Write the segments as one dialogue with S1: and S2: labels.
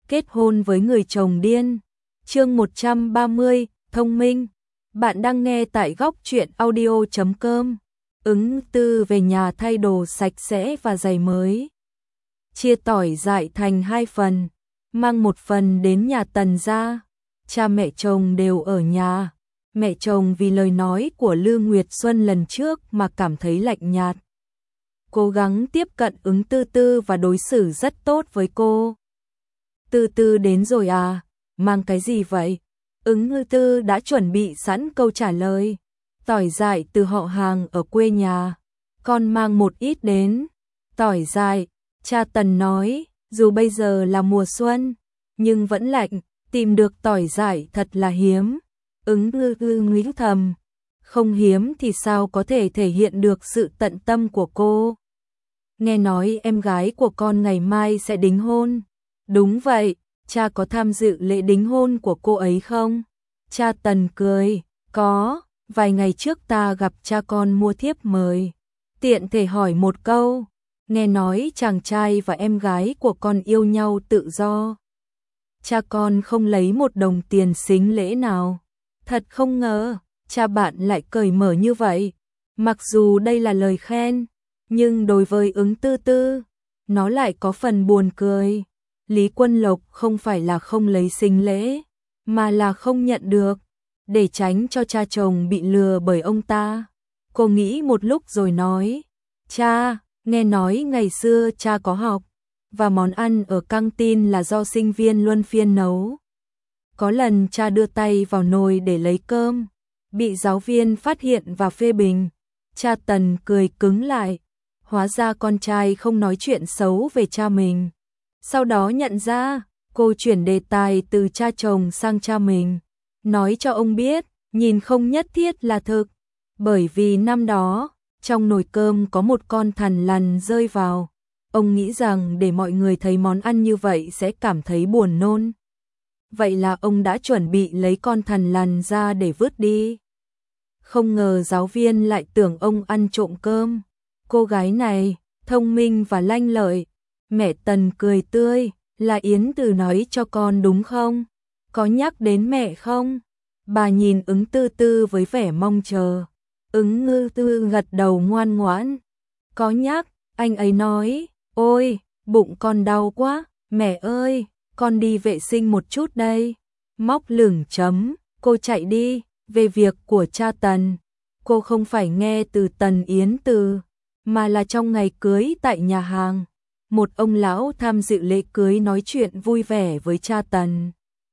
S1: kết hôn với người chồng điên. Chương 130, thông minh. Bạn đang nghe tại góc truyện audio.com. Ứng Tư về nhà thay đồ sạch sẽ và giày mới. Chia tỏi dại thành 2 phần, mang một phần đến nhà Tần gia. Cha mẹ chồng đều ở nhà. Mẹ chồng vì lời nói của Lư Nguyệt Xuân lần trước mà cảm thấy lạnh nhạt. Cố gắng tiếp cận Ứng Tư Tư và đối xử rất tốt với cô. Tư Tư đến rồi à, mang cái gì vậy? Ứng Tư đã chuẩn bị sẵn câu trả lời. Tỏi dại từ họ hàng ở quê nhà. Con mang một ít đến. Tỏi dại, cha Tần nói, dù bây giờ là mùa xuân, nhưng vẫn lạnh, tìm được tỏi dại thật là hiếm. Ứng nghĩ thầm, không hiếm thì sao có thể thể hiện được sự tận tâm của cô. Nghe nói em gái của con ngày mai sẽ đính hôn. Đúng vậy, cha có tham dự lễ đính hôn của cô ấy không? Cha Tần cười, có, vài ngày trước ta gặp cha con mua thiếp mời. Tiện thể hỏi một câu, nghe nói chàng trai và em gái của con yêu nhau tự do. Cha con không lấy một đồng tiền sính lễ nào. Thật không ngờ, cha bạn lại cởi mở như vậy. Mặc dù đây là lời khen, nhưng đối với Ứng Tư Tư, nó lại có phần buồn cười. Lý Quân Lộc không phải là không lấy sính lễ, mà là không nhận được, để tránh cho cha chồng bị lừa bởi ông ta. Cô nghĩ một lúc rồi nói, cha, nghe nói ngày xưa cha có học, và món ăn ở căng tin là do sinh viên luân phiên nấu. Có lần cha đưa tay vào nồi để lấy cơm, bị giáo viên phát hiện và phê bình. Cha Tần cười cứng lại, hóa ra con trai không nói chuyện xấu về cha mình. Sau đó nhận ra, cô chuyển đề tài từ cha chồng sang cha mình, nói cho ông biết, nhìn không nhất thiết là thực, bởi vì năm đó, trong nồi cơm có một con thằn lằn rơi vào. Ông nghĩ rằng để mọi người thấy món ăn như vậy sẽ cảm thấy buồn nôn. Vậy là ông đã chuẩn bị lấy con thằn lằn ra để vứt đi. Không ngờ giáo viên lại tưởng ông ăn trộm cơm. Cô gái này, thông minh và lanh lợi. Mẹ Tần cười tươi, là Yến Từ nói cho con đúng không? Có nhắc đến mẹ không? Bà nhìn Ứng Tư Tư với vẻ mong chờ. Ứng Tư gật đầu ngoan ngoãn. Có nhắc, anh ấy nói, ôi, bụng con đau quá, mẹ ơi, con đi vệ sinh một chút đây. Móc lửng chấm, cô chạy đi, về việc của cha Tần. Cô không phải nghe từ Tần Yến Từ, mà là trong ngày cưới tại nhà hàng. Một ông lão tham dự lễ cưới nói chuyện vui vẻ với cha Tần.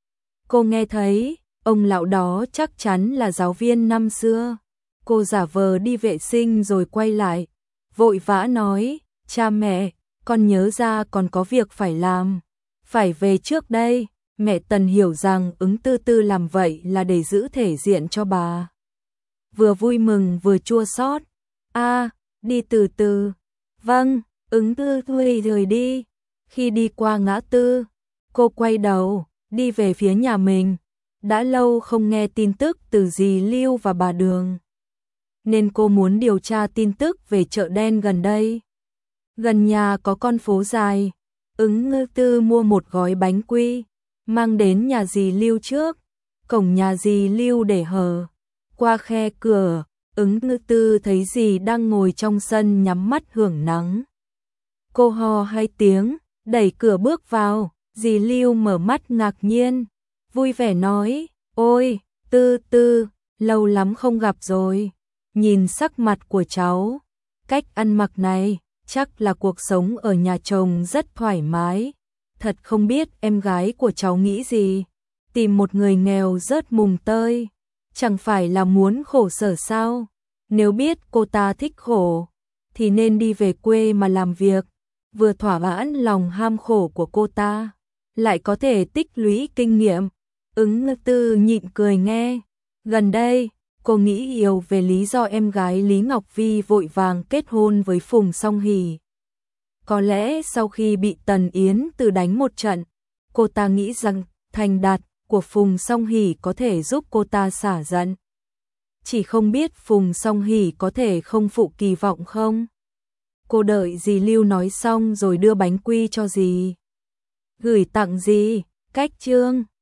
S1: Cô nghe thấy, ông lão đó chắc chắn là giáo viên năm xưa. Cô giả vờ đi vệ sinh rồi quay lại, vội vã nói, cha mẹ, con nhớ ra còn có việc phải làm, phải về trước đây. Mẹ Tần hiểu rằng Ứng Tư Tư làm vậy là để giữ thể diện cho bà. Vừa vui mừng vừa chua xót. Đi từ từ. Vâng, Ứng Tư Tư rời đi. Khi đi qua ngã tư, cô quay đầu, đi về phía nhà mình. Đã lâu không nghe tin tức từ dì Lưu và bà Đường, nên cô muốn điều tra tin tức về chợ đen gần đây. Gần nhà có con phố dài. Ứng Tư mua một gói bánh quy, mang đến nhà dì Lưu trước. Cổng nhà dì Lưu để hở. Qua khe cửa, Ứng Tư thấy dì đang ngồi trong sân nhắm mắt hưởng nắng. Cô hò 2 tiếng, đẩy cửa bước vào. Dì Lưu mở mắt ngạc nhiên, vui vẻ nói, ôi, Tư Tư, lâu lắm không gặp rồi. Nhìn sắc mặt của cháu, cách ăn mặc này, chắc là cuộc sống ở nhà chồng rất thoải mái. Thật không biết em gái của cháu nghĩ gì, tìm một người nghèo rớt mùng tơi, chẳng phải là muốn khổ sở sao? Nếu biết cô ta thích khổ, thì nên đi về quê mà làm việc, vừa thỏa mãn lòng ham khổ của cô ta, lại có thể tích lũy kinh nghiệm. Ứng Tư nhịn cười nghe. Gần đây, cô nghĩ nhiều về lý do em gái Lý Ngọc Vi vội vàng kết hôn với Phùng Song Hỷ. Có lẽ sau khi bị Tần Yến Từ đánh một trận, cô ta nghĩ rằng thành đạt của Phùng Song Hỷ có thể giúp cô ta xả giận. Chỉ không biết Phùng Song Hỷ có thể không phụ kỳ vọng không? Cô đợi dì Lưu nói xong rồi đưa bánh quy cho dì. Gửi tặng gì? Cách chương